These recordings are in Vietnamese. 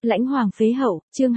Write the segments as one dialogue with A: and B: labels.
A: Lãnh Hoàng phế hậu, chương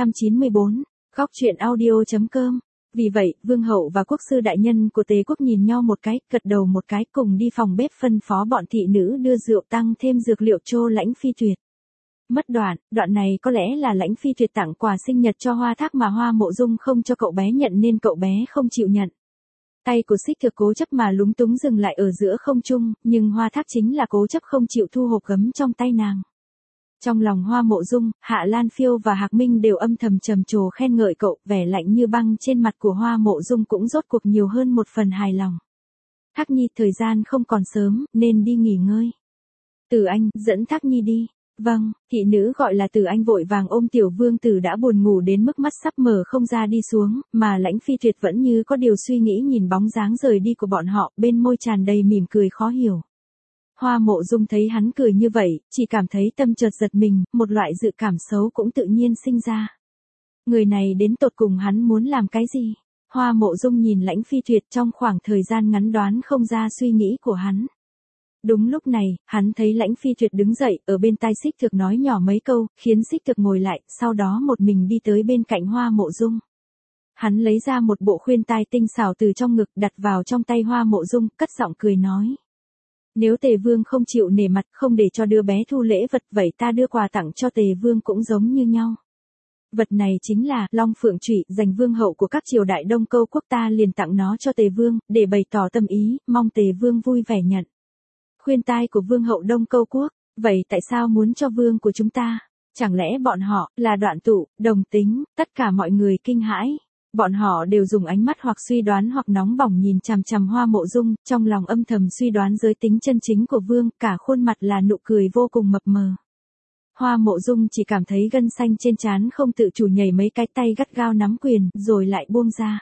A: 294, góc truyện audio.com. Vì vậy, vương hậu và quốc sư đại nhân của Tề quốc nhìn nhau một cái, gật đầu một cái, cùng đi phòng bếp phân phó bọn thị nữ đưa rượu tăng thêm dược liệu cho Lãnh Phi Tuyệt. Mất đoạn này có lẽ là Lãnh Phi Tuyệt tặng quà sinh nhật cho Hoa Thác mà Hoa Mộ Dung không cho cậu bé nhận nên cậu bé không chịu nhận. Tay của Xích Thực cố chấp mà lúng túng dừng lại ở giữa không trung, nhưng Hoa Thác chính là cố chấp không chịu thu hộp gấm trong tay nàng. Trong lòng Hoa Mộ Dung, Hạ Lan Phiêu và Hạc Minh đều âm thầm trầm trồ khen ngợi cậu, vẻ lạnh như băng trên mặt của Hoa Mộ Dung cũng rốt cuộc nhiều hơn một phần hài lòng. Thác Nhi, thời gian không còn sớm, nên đi nghỉ ngơi. Từ Anh, dẫn Thác Nhi đi. Vâng, thị nữ gọi là Từ Anh vội vàng ôm tiểu vương tử đã buồn ngủ đến mức mắt sắp mở không ra đi xuống, mà Lãnh Phi Tuyệt vẫn như có điều suy nghĩ nhìn bóng dáng rời đi của bọn họ, bên môi tràn đầy mỉm cười khó hiểu. Hoa Mộ Dung thấy hắn cười như vậy, chỉ cảm thấy tâm chợt giật mình, một loại dự cảm xấu cũng tự nhiên sinh ra. Người này đến tột cùng hắn muốn làm cái gì? Hoa Mộ Dung nhìn Lãnh Phi Tuyệt trong khoảng thời gian ngắn đoán không ra suy nghĩ của hắn. Đúng lúc này, hắn thấy Lãnh Phi Tuyệt đứng dậy, ở bên tai Xích Thực nói nhỏ mấy câu, khiến Xích Thực ngồi lại, sau đó một mình đi tới bên cạnh Hoa Mộ Dung. Hắn lấy ra một bộ khuyên tai tinh xảo từ trong ngực đặt vào trong tay Hoa Mộ Dung, cất giọng cười nói. Nếu Tề Vương không chịu nể mặt, không để cho đứa bé thu lễ vật, vậy ta đưa quà tặng cho Tề Vương cũng giống như nhau. Vật này chính là Long Phượng Chủy, dành vương hậu của các triều đại Đông Câu quốc, ta liền tặng nó cho Tề Vương, để bày tỏ tâm ý, mong Tề Vương vui vẻ nhận. Khuyên tai của vương hậu Đông Câu quốc, vậy tại sao muốn cho vương của chúng ta? Chẳng lẽ bọn họ là Đoạn Tụ, Đồng Tính? Tất cả mọi người kinh hãi. Bọn họ đều dùng ánh mắt hoặc suy đoán hoặc nóng bỏng nhìn chằm chằm Hoa Mộ Dung, trong lòng âm thầm suy đoán giới tính chân chính của vương, cả khuôn mặt là nụ cười vô cùng mập mờ. Hoa Mộ Dung chỉ cảm thấy gân xanh trên trán không tự chủ nhảy mấy cái, tay gắt gao nắm quyền, rồi lại buông ra.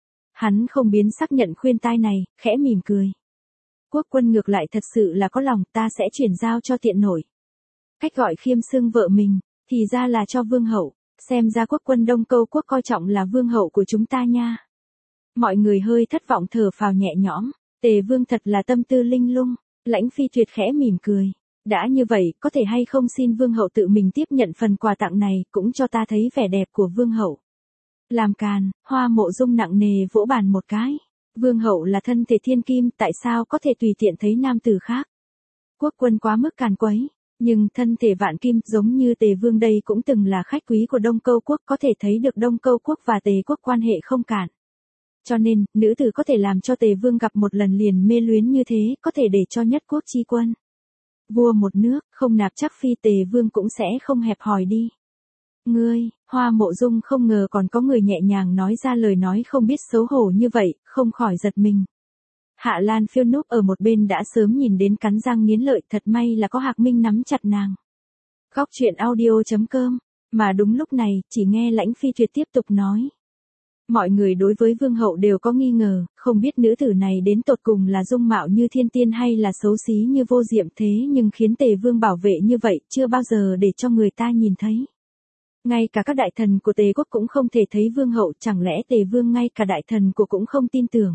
A: Hắn không biến sắc nhận khuyên tai này, khẽ mỉm cười. Quốc quân ngược lại thật sự là có lòng, ta sẽ chuyển giao cho tiện nổi. Cách gọi khiêm xưng vợ mình, thì ra là cho vương hậu, xem ra quốc quân Đông Câu quốc coi trọng là vương hậu của chúng ta nha. Mọi người hơi thất vọng thở phào nhẹ nhõm, Tề Vương thật là tâm tư linh lung. Lãnh Phi Tuyệt khẽ mỉm cười. Đã như vậy, có thể hay không xin vương hậu tự mình tiếp nhận phần quà tặng này, cũng cho ta thấy vẻ đẹp của vương hậu. Làm càn, Hoa Mộ Dung nặng nề vỗ bàn một cái. Vương hậu là thân thể thiên kim, tại sao có thể tùy tiện thấy nam tử khác? Quốc quân quá mức càn quấy, nhưng thân thể vạn kim, giống như Tề Vương đây cũng từng là khách quý của Đông Câu quốc, có thể thấy được Đông Câu quốc và Tề quốc quan hệ không cạn. Cho nên, nữ tử có thể làm cho Tề Vương gặp một lần liền mê luyến như thế, có thể để cho nhất quốc chi quân. Vua một nước, không nạp chắc phi, Tề Vương cũng sẽ không hẹp hòi đi. Ngươi, Hoa Mộ Dung không ngờ còn có người nhẹ nhàng nói ra lời nói không biết xấu hổ như vậy, không khỏi giật mình. Hạ Lan Phiêu núp ở một bên đã sớm nhìn đến cắn răng nghiến lợi, thật may là có Hạc Minh nắm chặt nàng. Góc truyện audio.com, mà đúng lúc này, chỉ nghe Lãnh Phi Tuyệt tiếp tục nói. Mọi người đối với vương hậu đều có nghi ngờ, không biết nữ tử này đến tột cùng là dung mạo như thiên tiên hay là xấu xí như vô diệm, thế nhưng khiến Tề Vương bảo vệ như vậy, chưa bao giờ để cho người ta nhìn thấy. Ngay cả các đại thần của Tề quốc cũng không thể thấy vương hậu, chẳng lẽ Tề Vương ngay cả đại thần của cũng không tin tưởng?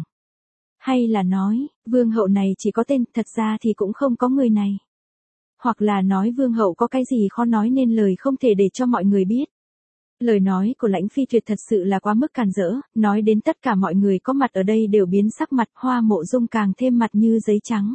A: Hay là nói, vương hậu này chỉ có tên, thật ra thì cũng không có người này? Hoặc là nói vương hậu có cái gì khó nói nên lời không thể để cho mọi người biết? Lời nói của Lãnh Phi Tuyệt thật sự là quá mức càn rỡ, nói đến tất cả mọi người có mặt ở đây đều biến sắc mặt, Hoa Mộ Dung càng thêm mặt như giấy trắng.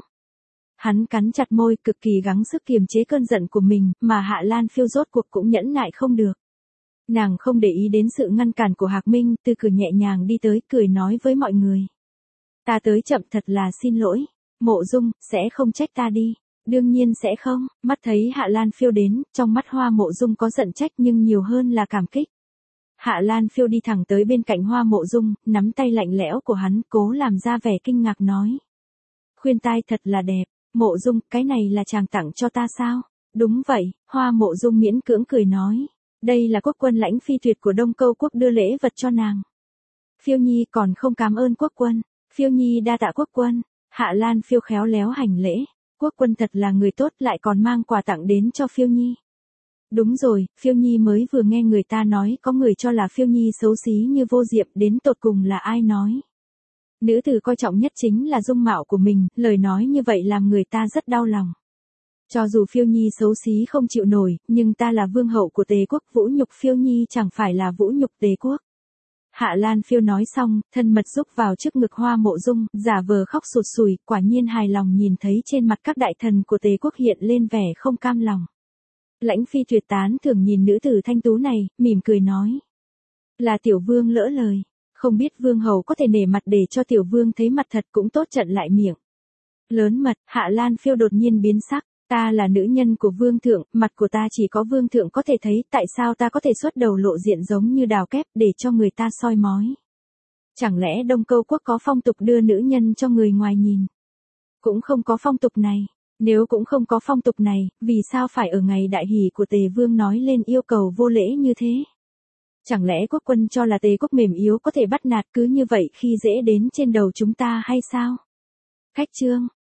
A: Hắn cắn chặt môi, cực kỳ gắng sức kiềm chế cơn giận của mình, mà Hạ Lan Phiêu rốt cuộc cũng nhẫn nại không được. Nàng không để ý đến sự ngăn cản của Hạc Minh, từ cười nhẹ nhàng đi tới, cười nói với mọi người. Ta tới chậm, thật là xin lỗi. Mộ Dung, sẽ không trách ta đi. Đương nhiên sẽ không. Mắt thấy Hạ Lan Phiêu đến, trong mắt Hoa Mộ Dung có giận trách nhưng nhiều hơn là cảm kích. Hạ Lan Phiêu đi thẳng tới bên cạnh Hoa Mộ Dung, nắm tay lạnh lẽo của hắn, cố làm ra vẻ kinh ngạc nói. Khuyên tai thật là đẹp. Mộ Dung, cái này là chàng tặng cho ta sao? Đúng vậy, Hoa Mộ Dung miễn cưỡng cười nói. Đây là quốc quân Lãnh Phi Tuyệt của Đông Câu quốc đưa lễ vật cho nàng. Phiêu Nhi còn không cảm ơn quốc quân. Phiêu Nhi đa tạ quốc quân. Hạ Lan Phiêu khéo léo hành lễ. Quốc quân thật là người tốt, lại còn mang quà tặng đến cho Phiêu Nhi. Đúng rồi, Phiêu Nhi mới vừa nghe người ta nói có người cho là Phiêu Nhi xấu xí như vô diệm, đến tột cùng là ai nói? Nữ tử coi trọng nhất chính là dung mạo của mình, lời nói như vậy làm người ta rất đau lòng. Cho dù Phiêu Nhi xấu xí không chịu nổi, nhưng ta là vương hậu của Tề quốc, vũ nhục Phiêu Nhi chẳng phải là vũ nhục Tề quốc. Hạ Lan Phiêu nói xong, thân mật rúc vào trước ngực Hoa Mộ Dung, giả vờ khóc sụt sùi, quả nhiên hài lòng nhìn thấy trên mặt các đại thần của Tề quốc hiện lên vẻ không cam lòng. Lãnh Phi Tuyệt tán thường nhìn nữ tử thanh tú này, mỉm cười nói. Là tiểu vương lỡ lời, không biết vương hầu có thể nể mặt để cho tiểu vương thấy mặt thật cũng tốt trận lại miệng. Lớn mật, Hạ Lan Phiêu đột nhiên biến sắc. Ta là nữ nhân của vương thượng, mặt của ta chỉ có vương thượng có thể thấy, tại sao ta có thể xuất đầu lộ diện giống như đào kép để cho người ta soi mói? Chẳng lẽ Đông Câu quốc có phong tục đưa nữ nhân cho người ngoài nhìn? Cũng không có phong tục này. Nếu cũng không có phong tục này, vì sao phải ở ngày đại hỷ của Tề vương nói lên yêu cầu vô lễ như thế? Chẳng lẽ quốc quân cho là Tề quốc mềm yếu có thể bắt nạt cứ như vậy khi dễ đến trên đầu chúng ta hay sao? Khách trương,